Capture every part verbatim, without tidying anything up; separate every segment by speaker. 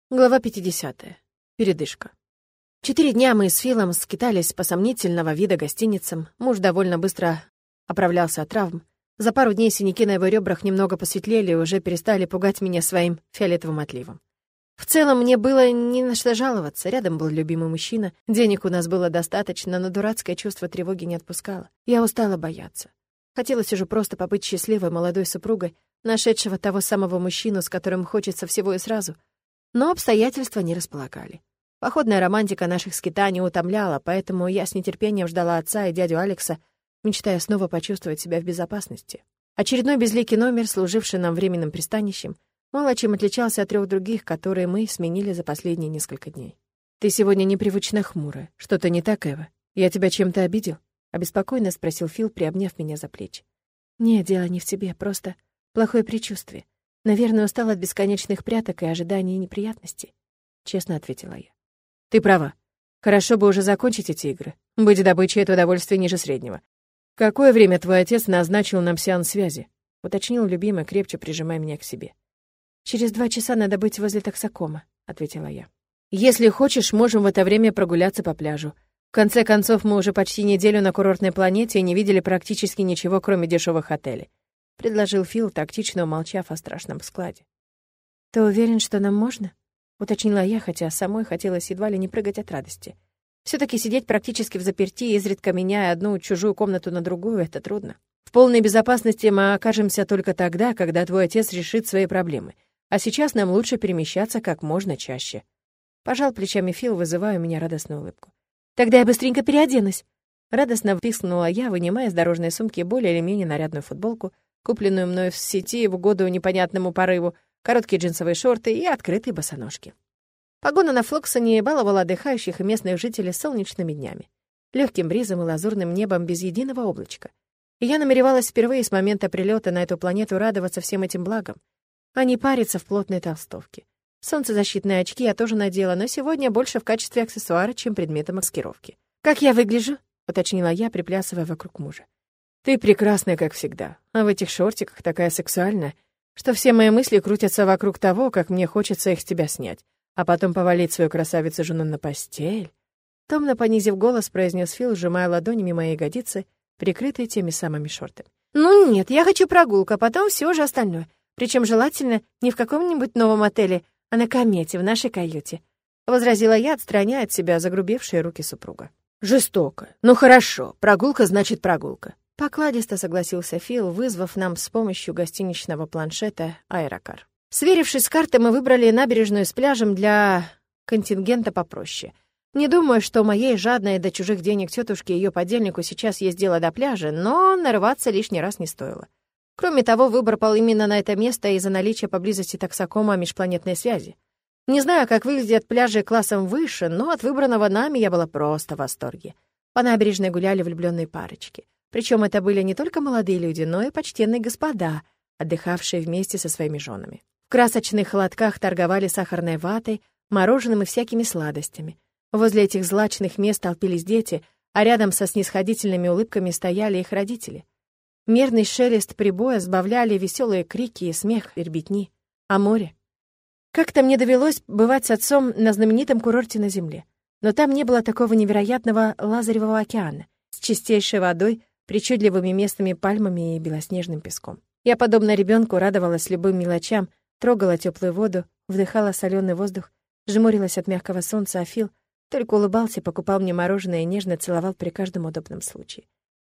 Speaker 1: Глава пятидесятая. Передышка. Четыре дня мы с Филом скитались по сомнительного вида гостиницам. Муж довольно быстро оправлялся от травм. За пару дней синяки на его ребрах немного посветлели и уже перестали пугать меня своим фиолетовым отливом. В целом, мне было не на что жаловаться. Рядом был любимый мужчина. Денег у нас было достаточно, но дурацкое чувство тревоги не отпускало. Я устала бояться. Хотелось уже просто побыть счастливой молодой супругой, нашедшего того самого мужчину, с которым хочется всего и сразу. Но обстоятельства не располагали. Походная романтика наших скитаний утомляла, поэтому я с нетерпением ждала отца и дядю Алекса, мечтая снова почувствовать себя в безопасности. Очередной безликий номер, служивший нам временным пристанищем, мало чем отличался от трех других, которые мы сменили за последние несколько дней. «Ты сегодня непривычно хмурая. Что-то не так, Эва? Я тебя чем-то обидел?» — обеспокоенно спросил Фил, приобняв меня за плечи. «Нет, дело не в тебе, просто плохое предчувствие. Наверное, устала от бесконечных пряток и ожиданий и неприятностей», — честно ответила я. «Ты права. Хорошо бы уже закончить эти игры. Быть добычей — это удовольствие ниже среднего. Какое время твой отец назначил нам сеанс связи?» — уточнил любимый, крепче прижимая меня к себе. «Через два часа надо быть возле таксокома», — ответила я. «Если хочешь, можем в это время прогуляться по пляжу. В конце концов, мы уже почти неделю на курортной планете и не видели практически ничего, кроме дешевых отелей», — предложил Фил, тактично умолчав о страшном складе. «Ты уверен, что нам можно?» — уточнила я, хотя самой хотелось едва ли не прыгать от радости. Все-таки сидеть практически взаперти, изредка меняя одну чужую комнату на другую, — это трудно. В полной безопасности мы окажемся только тогда, когда твой отец решит свои проблемы. А сейчас нам лучше перемещаться как можно чаще. Пожал плечами Фил, вызывая у меня радостную улыбку. «Тогда я быстренько переоденусь!» Радостно пискнула я, вынимая из дорожной сумки более или менее нарядную футболку, купленную мной в сети в угоду непонятному порыву, короткие джинсовые шорты и открытые босоножки. Погода на Флоксоне баловала отдыхающих и местных жителей солнечными днями, легким бризом и лазурным небом без единого облачка. И я намеревалась впервые с момента прилета на эту планету радоваться всем этим благам, а не париться в плотной толстовке. Солнцезащитные очки я тоже надела, но сегодня больше в качестве аксессуара, чем предмета маскировки. «Как я выгляжу?» — уточнила я, приплясывая вокруг мужа. «Ты прекрасная, как всегда, а в этих шортиках такая сексуальная, что все мои мысли крутятся вокруг того, как мне хочется их с тебя снять, а потом повалить свою красавицу-жену на постель». Томно понизив голос, произнес Фил, сжимая ладонями мои ягодицы, прикрытые теми самыми шортами. «Ну нет, я хочу прогулку, а потом все же остальное. Причем желательно не в каком-нибудь новом отеле, а на комете, в нашей каюте», — возразила я, отстраняя от себя загрубевшие руки супруга. «Жестоко. Ну хорошо, прогулка значит прогулка», — покладисто согласился Фил, вызвав нам с помощью гостиничного планшета аэрокар. Сверившись с картой, мы выбрали набережную с пляжем для контингента попроще. Не думаю, что моей жадной до чужих денег тетушке и ее подельнику сейчас есть дело до пляжа, но нарываться лишний раз не стоило. Кроме того, выбор пал именно на это место из-за наличия поблизости таксокома межпланетной связи. Не знаю, как выглядят пляжи классом выше, но от выбранного нами я была просто в восторге. По набережной гуляли влюбленные парочки. Причем это были не только молодые люди, но и почтенные господа, отдыхавшие вместе со своими женами. В красочных лотках торговали сахарной ватой, мороженым и всякими сладостями. Возле этих злачных мест толпились дети, а рядом со снисходительными улыбками стояли их родители. Мерный шелест прибоя сбавляли веселые крики и смех ребятни. А море? Как-то мне довелось бывать с отцом на знаменитом курорте на Земле. Но там не было такого невероятного Лазаревого океана с чистейшей водой, причудливыми местными пальмами и белоснежным песком. Я, подобно ребенку, радовалась любым мелочам, трогала теплую воду, вдыхала соленый воздух, жмурилась от мягкого солнца, а Фил только улыбался, покупал мне мороженое и нежно целовал при каждом удобном случае.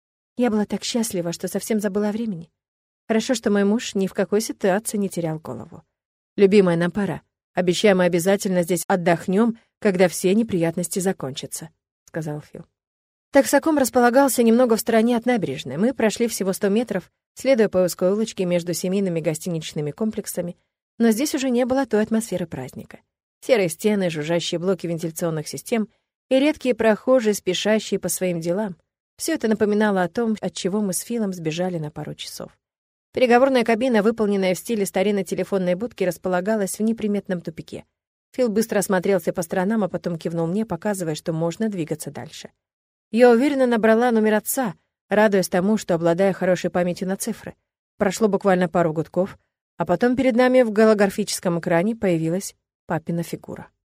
Speaker 1: Я была так счастлива, что совсем забыла о времени. Хорошо, что мой муж ни в какой ситуации не терял голову. «Любимая, нам пора. Обещаю, мы обязательно здесь отдохнем, когда все неприятности закончатся», — сказал Фил. Таксоком располагался немного в стороне от набережной. Мы прошли всего сто метров, следуя по узкой улочке между семейными гостиничными комплексами, но здесь уже не было той атмосферы праздника. Серые стены, жужжащие блоки вентиляционных систем и редкие прохожие, спешащие по своим делам. Все это напоминало о том, от чего мы с Филом сбежали на пару часов. Переговорная кабина, выполненная в стиле старинной телефонной будки, располагалась в неприметном тупике. Фил быстро осмотрелся по сторонам, а потом кивнул мне, показывая, что можно двигаться дальше. Я уверенно набрала номер отца, радуясь тому, что обладаю хорошей памятью на цифры. Прошло буквально пару гудков, а потом перед нами в голографическом экране появилось папина фигура.